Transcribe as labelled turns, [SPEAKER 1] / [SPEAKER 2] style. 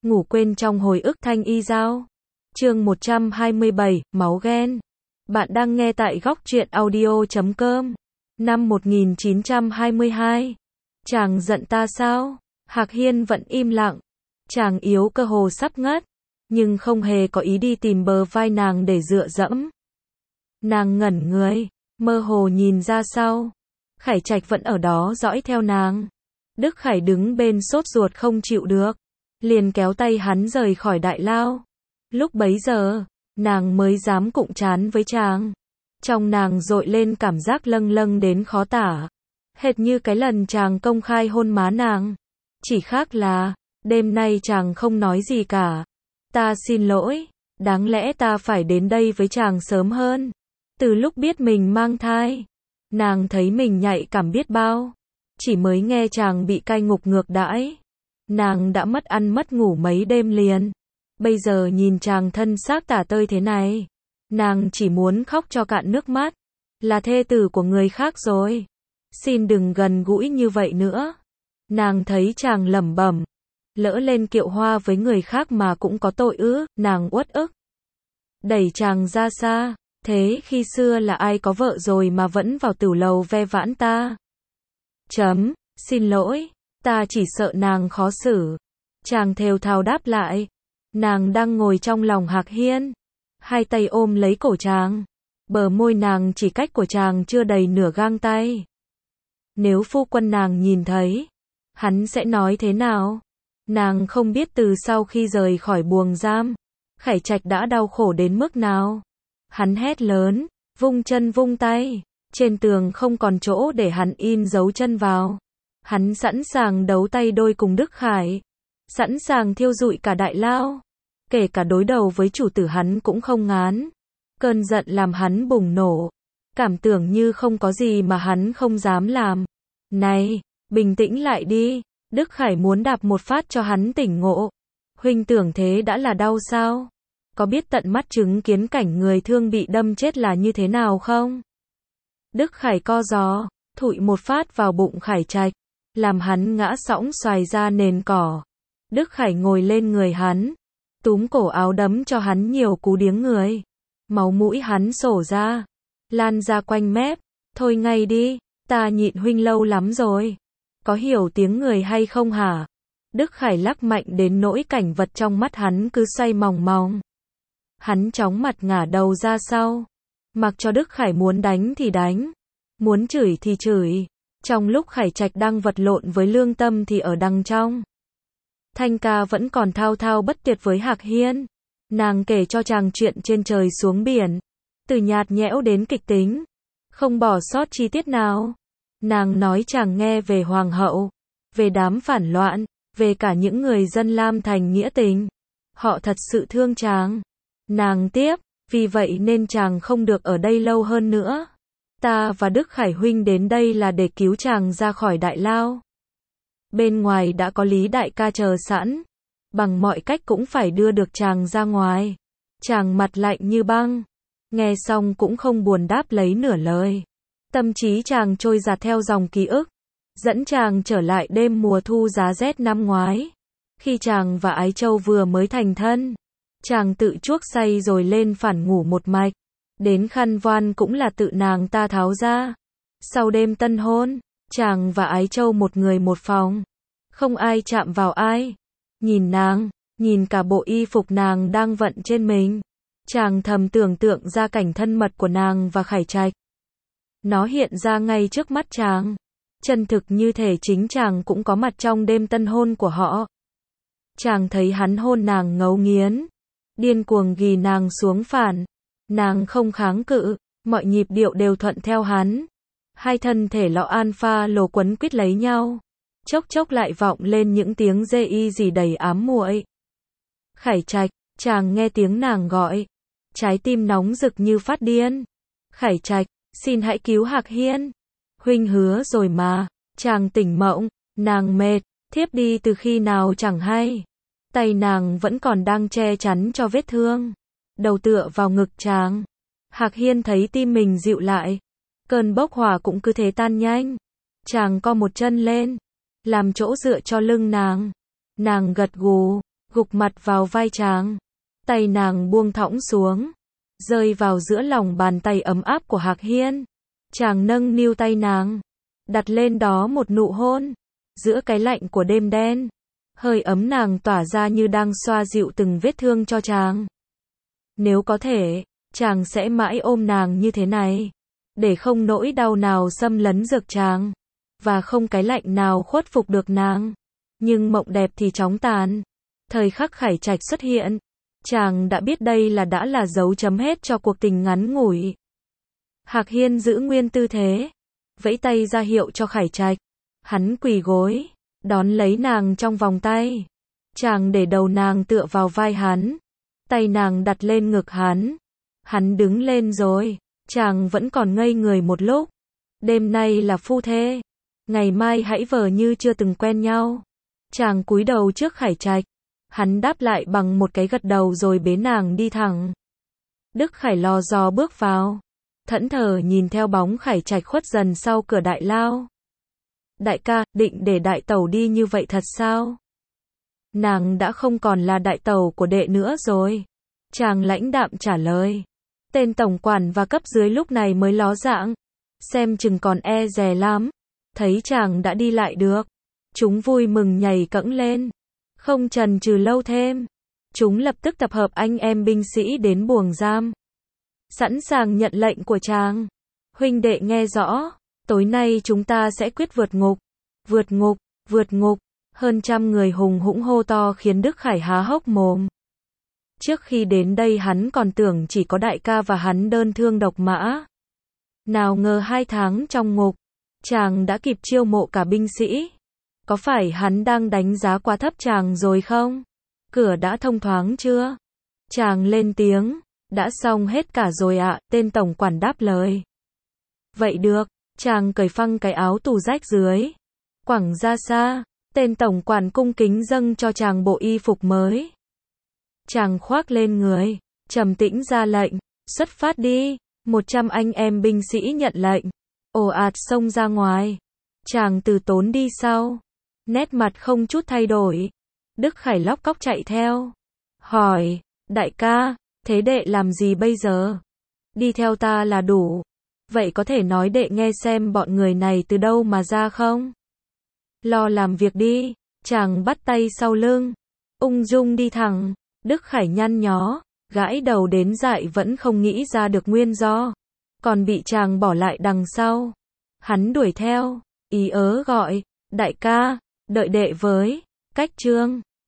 [SPEAKER 1] ngủ quên trong hồi ức thanh y giao. Chương 127, máu ghen. Bạn đang nghe tại góc truyện audio.com. Năm 1922. Chàng giận ta sao? Hạc Hiên vẫn im lặng. Chàng yếu cơ hồ sắp ngất, nhưng không hề có ý đi tìm bờ vai nàng để dựa dẫm. Nàng ngẩn người, mơ hồ nhìn ra sau. Khải Trạch vẫn ở đó dõi theo nàng. Đức Khải đứng bên sốt ruột không chịu được, liền kéo tay hắn rời khỏi đại lao. Lúc bấy giờ, nàng mới dám cụng trán với chàng. Trong nàng dội lên cảm giác lâng lâng đến khó tả, hệt như cái lần chàng công khai hôn má nàng. Chỉ khác là, đêm nay chàng không nói gì cả. Ta xin lỗi, đáng lẽ ta phải đến đây với chàng sớm hơn. Từ lúc biết mình mang thai, nàng thấy mình nhạy cảm biết bao. Chỉ mới nghe chàng bị cai ngục ngược đãi, nàng đã mất ăn mất ngủ mấy đêm liền. Bây giờ nhìn chàng thân xác tả tơi thế này, nàng chỉ muốn khóc cho cạn nước mắt. Là thê tử của người khác rồi, xin đừng gần gũi như vậy nữa. Nàng thấy chàng lẩm bẩm, lỡ lên kiệu hoa với người khác mà cũng có tội ư? Nàng uất ức, đẩy chàng ra xa. Thế khi xưa là ai có vợ rồi mà vẫn vào tửu lầu ve vãn ta? Xin lỗi, ta chỉ sợ nàng khó xử. Chàng thều thào đáp lại. Nàng đang ngồi trong lòng Hạc Hiên, hai tay ôm lấy cổ chàng. Bờ môi nàng chỉ cách của chàng chưa đầy nửa gang tay. Nếu phu quân nàng nhìn thấy, hắn sẽ nói thế nào? Nàng không biết từ sau khi rời khỏi buồng giam, Khải Trạch đã đau khổ đến mức nào. Hắn hét lớn, vung chân vung tay, trên tường không còn chỗ để hắn in dấu chân vào. Hắn sẵn sàng đấu tay đôi cùng Đức Khải, sẵn sàng thiêu rụi cả đại lao, kể cả đối đầu với chủ tử hắn cũng không ngán. Cơn giận làm hắn bùng nổ, cảm tưởng như không có gì mà hắn không dám làm. Này, bình tĩnh lại đi. Đức Khải muốn đạp một phát cho hắn tỉnh ngộ. Huynh tưởng thế đã là đau sao? Có biết tận mắt chứng kiến cảnh người thương bị đâm chết là như thế nào không? Đức Khải co giò, thụi một phát vào bụng Khải Trạch, làm hắn ngã sõng xoài ra nền cỏ. Đức Khải ngồi lên người hắn, túm cổ áo đấm cho hắn nhiều cú điếng người. Máu mũi hắn sổ ra, lan ra quanh mép. Thôi ngay đi, ta nhịn huynh lâu lắm rồi. Có hiểu tiếng người hay không hả? Đức Khải lắc mạnh đến nỗi cảnh vật trong mắt hắn cứ xoay mòng mòng. Hắn chóng mặt ngả đầu ra sau, mặc cho Đức Khải muốn đánh thì đánh, muốn chửi thì chửi. Trong lúc Khải Trạch đang vật lộn với lương tâm thì ở đằng trong, Thanh ca vẫn còn thao thao bất tuyệt với Hạc Hiên. Nàng kể cho chàng chuyện trên trời xuống biển, từ nhạt nhẽo đến kịch tính, không bỏ sót chi tiết nào. Nàng nói chàng nghe về hoàng hậu, về đám phản loạn, về cả những người dân Lam Thành nghĩa tình. Họ thật sự thương chàng. Nàng tiếp, vì vậy nên chàng không được ở đây lâu hơn nữa. Ta và Đức Khải huynh đến đây là để cứu chàng ra khỏi đại lao. Bên ngoài đã có Lý đại ca chờ sẵn, bằng mọi cách cũng phải đưa được chàng ra ngoài. Chàng mặt lạnh như băng, nghe xong cũng không buồn đáp lấy nửa lời. Tâm trí chàng trôi dạt theo dòng ký ức, dẫn chàng trở lại đêm mùa thu giá rét năm ngoái. Khi chàng và Ái Châu vừa mới thành thân, chàng tự chuốc say rồi lên phản ngủ một mạch. Đến khăn voan cũng là tự nàng ta tháo ra. Sau đêm tân hôn, chàng và Ái Châu một người một phòng, không ai chạm vào ai. Nhìn nàng, nhìn cả bộ y phục nàng đang vận trên mình, chàng thầm tưởng tượng ra cảnh thân mật của nàng và Khải Trạch. Nó hiện ra ngay trước mắt chàng, chân thực như thể chính chàng cũng có mặt trong đêm tân hôn của họ. Chàng thấy hắn hôn nàng ngấu nghiến, điên cuồng ghì nàng xuống phản. Nàng không kháng cự, mọi nhịp điệu đều thuận theo hắn. Hai thân thể lọ alpha lồ quấn quýt lấy nhau, chốc chốc lại vọng lên những tiếng dê y gì đầy ám muội. Khải Trạch, chàng nghe tiếng nàng gọi, trái tim nóng rực như phát điên. Khải Trạch, xin hãy cứu Hạc Hiên. Huynh hứa rồi mà. Chàng tỉnh mộng, nàng mệt, thiếp đi từ khi nào chẳng hay. Tay nàng vẫn còn đang che chắn cho vết thương, đầu tựa vào ngực chàng. Hạc Hiên thấy tim mình dịu lại, cơn bốc hỏa cũng cứ thế tan nhanh. Chàng co một chân lên, làm chỗ dựa cho lưng nàng. Nàng gật gù, gục mặt vào vai chàng. Tay nàng buông thõng xuống, rơi vào giữa lòng bàn tay ấm áp của Hạc Hiên. Chàng nâng niu tay nàng, đặt lên đó một nụ hôn. Giữa cái lạnh của đêm đen, hơi ấm nàng tỏa ra như đang xoa dịu từng vết thương cho chàng. Nếu có thể, chàng sẽ mãi ôm nàng như thế này, để không nỗi đau nào xâm lấn rực chàng, và không cái lạnh nào khuất phục được nàng. Nhưng mộng đẹp thì chóng tàn. Thời khắc Khải Trạch xuất hiện, chàng đã biết đây đã là dấu chấm hết cho cuộc tình ngắn ngủi. Hạc Hiên giữ nguyên tư thế, vẫy tay ra hiệu cho Khải Trạch. Hắn quỳ gối, đón lấy nàng trong vòng tay. Chàng để đầu nàng tựa vào vai hắn, tay nàng đặt lên ngực hắn. Hắn đứng lên rồi, chàng vẫn còn ngây người một lúc. Đêm nay là phu thê, ngày mai hãy vờ như chưa từng quen nhau. Chàng cúi đầu trước Khải Trạch, hắn đáp lại bằng một cái gật đầu rồi bế nàng đi thẳng. Đức Khải lò dò bước vào, thẫn thờ nhìn theo bóng Khải Trạch khuất dần sau cửa đại lao. Đại ca, định để đại tẩu đi như vậy thật sao? Nàng đã không còn là đại tẩu của đệ nữa rồi. Chàng lãnh đạm trả lời. Tên tổng quản và cấp dưới lúc này mới ló dạng, xem chừng còn e dè lắm. Thấy chàng đã đi lại được, chúng vui mừng nhảy cẫng lên. Không chần chừ lâu thêm, chúng lập tức tập hợp anh em binh sĩ đến buồng giam, sẵn sàng nhận lệnh của chàng. Huynh đệ nghe rõ, tối nay chúng ta sẽ quyết vượt ngục. Vượt ngục, vượt ngục. Hơn trăm người hùng hũng hô to khiến Đức Khải há hốc mồm. Trước khi đến đây hắn còn tưởng chỉ có đại ca và hắn đơn thương độc mã. Nào ngờ 2 tháng trong ngục, chàng đã kịp chiêu mộ cả binh sĩ. Có phải hắn đang đánh giá quá thấp chàng rồi không? Cửa đã thông thoáng chưa? Chàng lên tiếng. Đã xong hết cả rồi ạ, tên tổng quản đáp lời. Vậy được, chàng cởi phăng cái áo tù rách dưới, quẳng ra xa. Tên tổng quản cung kính dâng cho chàng bộ y phục mới. Chàng khoác lên người, trầm tĩnh ra lệnh, xuất phát đi. 100 anh em binh sĩ nhận lệnh, ồ ạt xông ra ngoài. Chàng từ tốn đi sau, nét mặt không chút thay đổi. Đức Khải lóc cóc chạy theo, hỏi, đại ca, thế đệ làm gì bây giờ? Đi theo ta là đủ. Vậy có thể nói đệ nghe xem bọn người này từ đâu mà ra không? Lo làm việc đi. Chàng bắt tay sau lưng, ung dung đi thẳng. Đức Khải nhăn nhó, gãi đầu đến dại vẫn không nghĩ ra được nguyên do, còn bị chàng bỏ lại đằng sau. Hắn đuổi theo, ý ớ gọi, đại ca, đợi đệ với. Cách chương